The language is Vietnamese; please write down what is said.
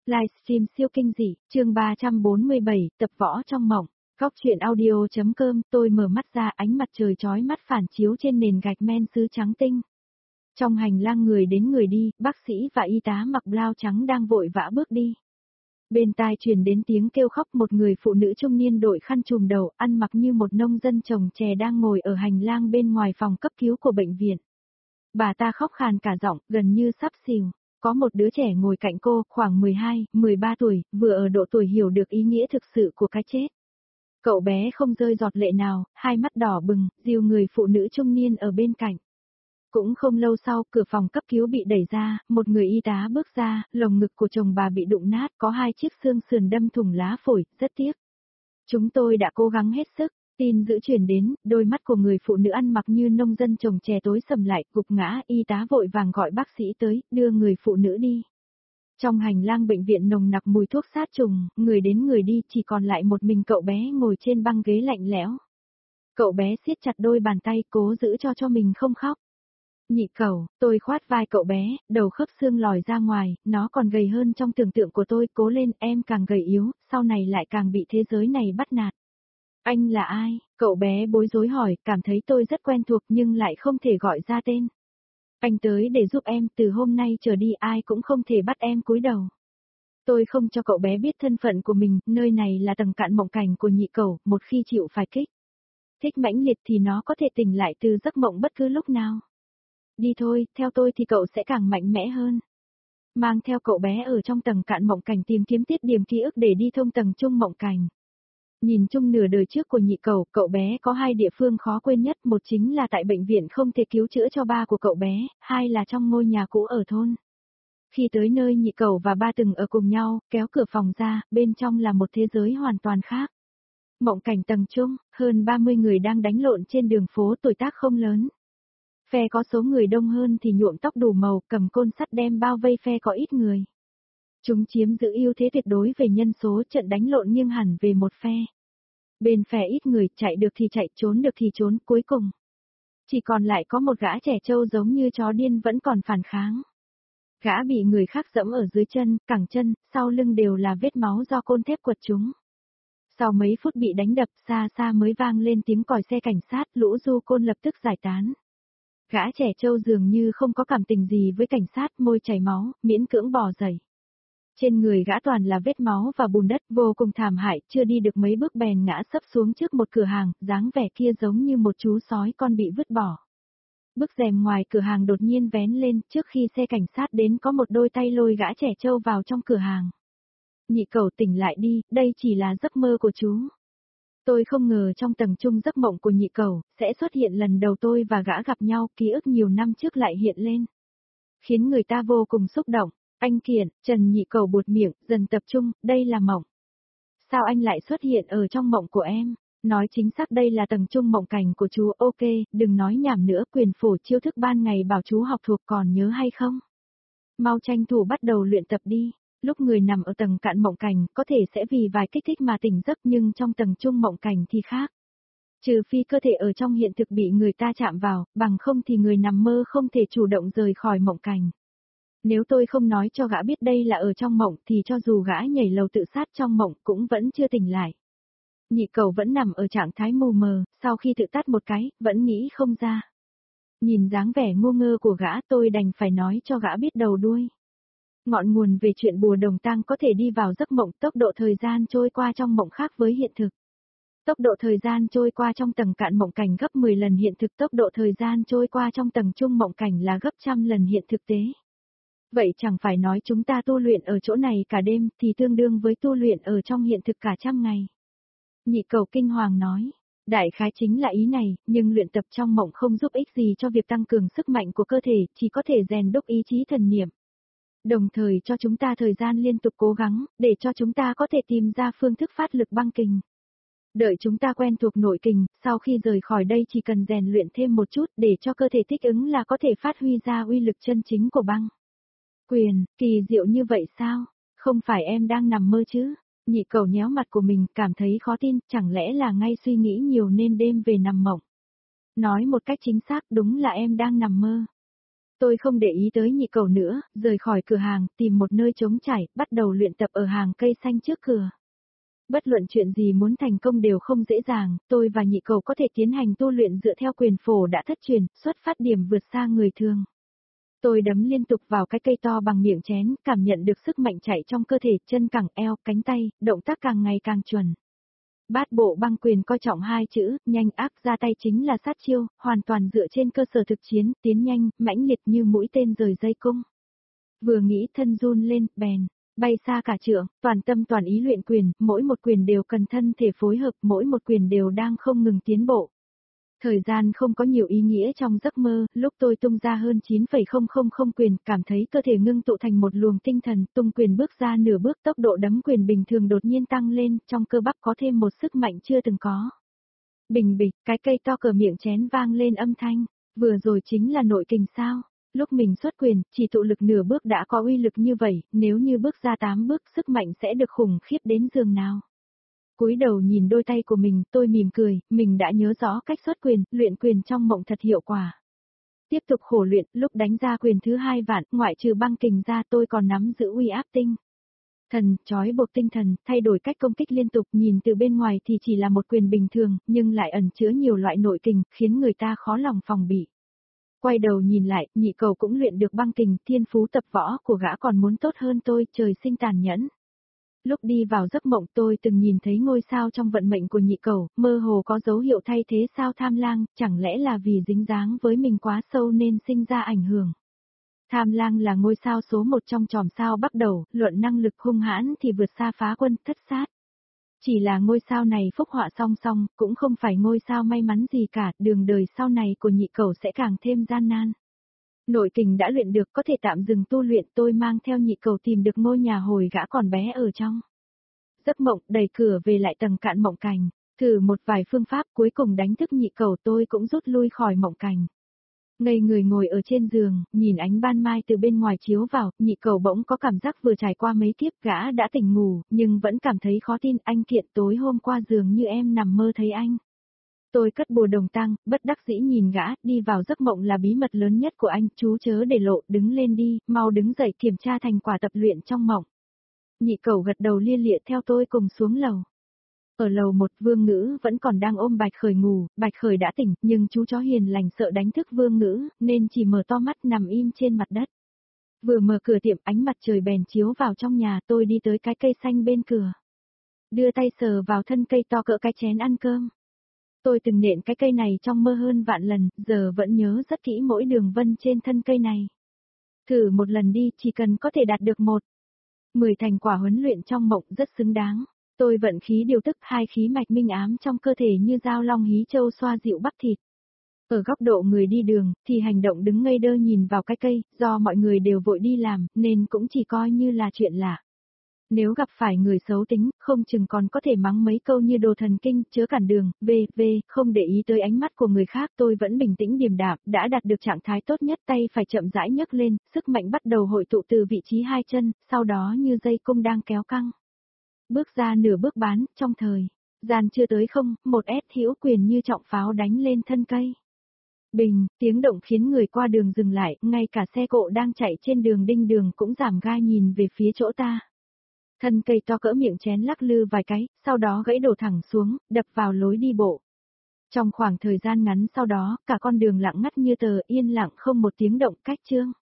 Livestream siêu kinh dị, chương 347, tập võ trong mộng. Góc truyện audio.com, tôi mở mắt ra, ánh mặt trời chói mắt phản chiếu trên nền gạch men sứ trắng tinh. Trong hành lang người đến người đi, bác sĩ và y tá mặc blau trắng đang vội vã bước đi. Bên tai truyền đến tiếng kêu khóc, một người phụ nữ trung niên đội khăn trùm đầu, ăn mặc như một nông dân trồng chè đang ngồi ở hành lang bên ngoài phòng cấp cứu của bệnh viện. Bà ta khóc khàn cả giọng, gần như sắp xỉu. Có một đứa trẻ ngồi cạnh cô, khoảng 12, 13 tuổi, vừa ở độ tuổi hiểu được ý nghĩa thực sự của cái chết. Cậu bé không rơi giọt lệ nào, hai mắt đỏ bừng, dìu người phụ nữ trung niên ở bên cạnh. Cũng không lâu sau, cửa phòng cấp cứu bị đẩy ra, một người y tá bước ra, lồng ngực của chồng bà bị đụng nát, có 2 chiếc xương sườn đâm thủng lá phổi, rất tiếc. Chúng tôi đã cố gắng hết sức. Tin dữ truyền đến, đôi mắt của người phụ nữ ăn mặc như nông dân trồng chè tối sầm lại, gục ngã, y tá vội vàng gọi bác sĩ tới, đưa người phụ nữ đi. Trong hành lang bệnh viện nồng nặc mùi thuốc sát trùng, người đến người đi, chỉ còn lại một mình cậu bé ngồi trên băng ghế lạnh lẽo. Cậu bé siết chặt đôi bàn tay, cố giữ cho mình không khóc. Nhị cẩu, tôi khoát vai cậu bé, đầu khớp xương lòi ra ngoài, nó còn gầy hơn trong tưởng tượng của tôi, cố lên, em càng gầy yếu, sau này lại càng bị thế giới này bắt nạt. Anh là ai? Cậu bé bối rối hỏi, cảm thấy tôi rất quen thuộc nhưng lại không thể gọi ra tên. Anh tới để giúp em, từ hôm nay trở đi ai cũng không thể bắt em cúi đầu. Tôi không cho cậu bé biết thân phận của mình, nơi này là tầng cạn mộng cảnh của nhị cẩu, một khi chịu phải thích mãnh liệt thì nó có thể tỉnh lại từ giấc mộng bất cứ lúc nào. Đi thôi, theo tôi thì cậu sẽ càng mạnh mẽ hơn. Mang theo cậu bé ở trong tầng cạn mộng cảnh tìm kiếm tiết điểm ký ức để đi thông tầng trung mộng cảnh. Nhìn chung nửa đời trước của nhị cẩu, cậu bé có 2 địa phương khó quên nhất, một chính là tại bệnh viện không thể cứu chữa cho ba của cậu bé, hai là trong ngôi nhà cũ ở thôn. Khi tới nơi nhị cẩu và ba từng ở cùng nhau, kéo cửa phòng ra, bên trong là một thế giới hoàn toàn khác. Mộng cảnh tầng trung, hơn 30 người đang đánh lộn trên đường phố, tuổi tác không lớn. Phe có số người đông hơn thì nhuộm tóc đủ màu, cầm côn sắt đem bao vây phe có ít người. Chúng chiếm giữ ưu thế tuyệt đối về nhân số, trận đánh lộn nghiêng hẳn về một phe. Bên phe ít người, chạy được thì chạy, trốn được thì trốn, cuối cùng chỉ còn lại có một gã trẻ trâu giống như chó điên vẫn còn phản kháng. Gã bị người khác dẫm ở dưới chân, cẳng chân, sau lưng đều là vết máu do côn thép quật chúng. Sau mấy phút bị đánh đập, xa xa mới vang lên tiếng còi xe cảnh sát, lũ du côn lập tức giải tán. Gã trẻ trâu dường như không có cảm tình gì với cảnh sát, môi chảy máu, miễn cưỡng bò dậy. Trên người gã toàn là vết máu và bùn đất, vô cùng thảm hại, chưa đi được mấy bước bèn ngã sấp xuống trước một cửa hàng, dáng vẻ kia giống như một chú sói con bị vứt bỏ. Bức rèm ngoài cửa hàng đột nhiên vén lên, trước khi xe cảnh sát đến có một đôi tay lôi gã trẻ trâu vào trong cửa hàng. Nhị cẩu tỉnh lại đi, đây chỉ là giấc mơ của chú. Tôi không ngờ trong tầng trung giấc mộng của nhị cẩu, sẽ xuất hiện lần đầu tôi và gã gặp nhau, ký ức nhiều năm trước lại hiện lên. Khiến người ta vô cùng xúc động. Anh Kiển, Trần nhị cẩu buột miệng, dần tập trung, đây là mộng. Sao anh lại xuất hiện ở trong mộng của em? Nói chính xác đây là tầng trung mộng cảnh của chú, ok, đừng nói nhảm nữa, quyền phổ chiêu thức ban ngày bảo chú học thuộc còn nhớ hay không? Mau tranh thủ bắt đầu luyện tập đi. Lúc người nằm ở tầng cạn mộng cảnh, có thể sẽ vì vài kích thích mà tỉnh giấc nhưng trong tầng trung mộng cảnh thì khác. Trừ phi cơ thể ở trong hiện thực bị người ta chạm vào, bằng không thì người nằm mơ không thể chủ động rời khỏi mộng cảnh. Nếu tôi không nói cho gã biết đây là ở trong mộng thì cho dù gã nhảy lầu tự sát trong mộng cũng vẫn chưa tỉnh lại. Nhị cẩu vẫn nằm ở trạng thái mù mờ, sau khi tự tát một cái, vẫn nghĩ không ra. Nhìn dáng vẻ ngu ngơ của gã tôi đành phải nói cho gã biết đầu đuôi. Ngọn nguồn về chuyện bùa đồng tang có thể đi vào giấc mộng, tốc độ thời gian trôi qua trong mộng khác với hiện thực. Tốc độ thời gian trôi qua trong tầng cạn mộng cảnh gấp 10 lần hiện thực, tốc độ thời gian trôi qua trong tầng trung mộng cảnh là gấp trăm lần hiện thực tế. Vậy chẳng phải nói chúng ta tu luyện ở chỗ này cả đêm thì tương đương với tu luyện ở trong hiện thực cả trăm ngày. Nhị cẩu kinh hoàng nói, đại khái chính là ý này, nhưng luyện tập trong mộng không giúp ích gì cho việc tăng cường sức mạnh của cơ thể, chỉ có thể rèn đúc ý chí thần niệm. Đồng thời cho chúng ta thời gian liên tục cố gắng, để cho chúng ta có thể tìm ra phương thức phát lực băng kình. Đợi chúng ta quen thuộc nội kình, sau khi rời khỏi đây chỉ cần rèn luyện thêm một chút để cho cơ thể thích ứng là có thể phát huy ra uy lực chân chính của băng quyền, kỳ diệu như vậy sao? Không phải em đang nằm mơ chứ? Nhị cẩu nhéo mặt của mình, cảm thấy khó tin, chẳng lẽ là ngay suy nghĩ nhiều nên đêm về nằm mộng. Nói một cách chính xác, đúng là em đang nằm mơ. Tôi không để ý tới nhị cầu nữa, rời khỏi cửa hàng, tìm một nơi trống trải, bắt đầu luyện tập ở hàng cây xanh trước cửa. Bất luận chuyện gì muốn thành công đều không dễ dàng, tôi và nhị cầu có thể tiến hành tu luyện dựa theo quyền phổ đã thất truyền, xuất phát điểm vượt xa người thường. Tôi đấm liên tục vào cái cây to bằng miệng chén, cảm nhận được sức mạnh chạy trong cơ thể, chân cẳng eo, cánh tay, động tác càng ngày càng chuẩn. Bát bộ băng quyền coi trọng hai chữ, nhanh ác ra tay chính là sát chiêu, hoàn toàn dựa trên cơ sở thực chiến, tiến nhanh, mãnh liệt như mũi tên rời dây cung. Vừa nghĩ thân run lên, bèn, bay xa cả trượng, toàn tâm toàn ý luyện quyền, mỗi một quyền đều cần thân thể phối hợp, mỗi một quyền đều đang không ngừng tiến bộ. Thời gian không có nhiều ý nghĩa trong giấc mơ, lúc tôi tung ra hơn 9,000 quyền, cảm thấy cơ thể ngưng tụ thành một luồng tinh thần, tung quyền bước ra nửa bước, tốc độ đấm quyền bình thường đột nhiên tăng lên, trong cơ bắp có thêm một sức mạnh chưa từng có. Bình bịch, cái cây to cờ miệng chén vang lên âm thanh, vừa rồi chính là nội kình sao? Lúc mình xuất quyền, chỉ tụ lực nửa bước đã có uy lực như vậy, nếu như bước ra 8 bước sức mạnh sẽ được khủng khiếp đến giường nào. Cúi đầu nhìn đôi tay của mình, tôi mỉm cười, mình đã nhớ rõ cách xuất quyền, luyện quyền trong mộng thật hiệu quả. Tiếp tục khổ luyện, lúc đánh ra quyền thứ 2 vạn, ngoại trừ băng kình ra tôi còn nắm giữ uy áp tinh thần, trói buộc tinh thần, thay đổi cách công kích liên tục, nhìn từ bên ngoài thì chỉ là một quyền bình thường, nhưng lại ẩn chứa nhiều loại nội kình, khiến người ta khó lòng phòng bị. Quay đầu nhìn lại, nhị cầu cũng luyện được băng kình, thiên phú tập võ của gã còn muốn tốt hơn tôi, trời sinh tàn nhẫn. Lúc đi vào giấc mộng tôi từng nhìn thấy ngôi sao trong vận mệnh của nhị cầu, mơ hồ có dấu hiệu thay thế sao tham lang, chẳng lẽ là vì dính dáng với mình quá sâu nên sinh ra ảnh hưởng. Tham lang là ngôi sao số 1 trong chòm sao bắt đầu, luận năng lực hung hãn thì vượt xa phá quân, thất sát. Chỉ là ngôi sao này phúc họa song song, cũng không phải ngôi sao may mắn gì cả, đường đời sau này của nhị cầu sẽ càng thêm gian nan. Nội kình đã luyện được có thể tạm dừng tu luyện, tôi mang theo nhị cầu tìm được ngôi nhà hồi gã còn bé ở trong. Giấc mộng đẩy cửa về lại tầng cạn mộng cảnh, thử một vài phương pháp cuối cùng đánh thức nhị cầu tôi cũng rút lui khỏi mộng cảnh. Ngây người ngồi ở trên giường, nhìn ánh ban mai từ bên ngoài chiếu vào, nhị cầu bỗng có cảm giác vừa trải qua mấy kiếp gã đã tỉnh ngủ, nhưng vẫn cảm thấy khó tin anh Kiện tối hôm qua giường như em nằm mơ thấy anh. Tôi cất bùa đồng tăng, bất đắc dĩ nhìn gã, đi vào giấc mộng là bí mật lớn nhất của anh, chú chớ để lộ, đứng lên đi, mau đứng dậy kiểm tra thành quả tập luyện trong mộng. Nhị cầu gật đầu lia lịa theo tôi cùng xuống lầu. Ở lầu 1 Vương Ngữ vẫn còn đang ôm Bạch Khởi ngủ, Bạch Khởi đã tỉnh, nhưng chú chó hiền lành sợ đánh thức Vương Ngữ, nên chỉ mở to mắt nằm im trên mặt đất. Vừa mở cửa tiệm ánh mặt trời bèn chiếu vào trong nhà tôi đi tới cái cây xanh bên cửa. Đưa tay sờ vào thân cây to cỡ cái chén ăn cơm. Tôi từng nện cái cây này trong mơ hơn vạn lần, giờ vẫn nhớ rất kỹ mỗi đường vân trên thân cây này. Thử một lần đi, chỉ cần có thể đạt được 10 thành quả huấn luyện trong mộng rất xứng đáng. Tôi vận khí điều tức 2 khí mạch minh ám trong cơ thể như dao long hí châu xoa dịu bắp thịt. Ở góc độ người đi đường, thì hành động đứng ngây đơ nhìn vào cái cây, do mọi người đều vội đi làm, nên cũng chỉ coi như là chuyện lạ. Nếu gặp phải người xấu tính, không chừng còn có thể mắng mấy câu như đồ thần kinh, chớ cản đường, không để ý tới ánh mắt của người khác, tôi vẫn bình tĩnh điềm đạm, đã đạt được trạng thái tốt nhất, tay phải chậm rãi nhấc lên, sức mạnh bắt đầu hội tụ từ vị trí hai chân, sau đó như dây cung đang kéo căng. Bước ra nửa bước bán, trong thời gian chưa tới không, một hữu quyền như trọng pháo đánh lên thân cây. Bình, tiếng động khiến người qua đường dừng lại, ngay cả xe cộ đang chạy trên đường đinh đường cũng giảm ga nhìn về phía chỗ ta. Thân cây to cỡ miệng chén lắc lư vài cái, sau đó gãy đổ thẳng xuống, đập vào lối đi bộ. Trong khoảng thời gian ngắn sau đó, cả con đường lặng ngắt như tờ, yên lặng không một tiếng động, cách chương.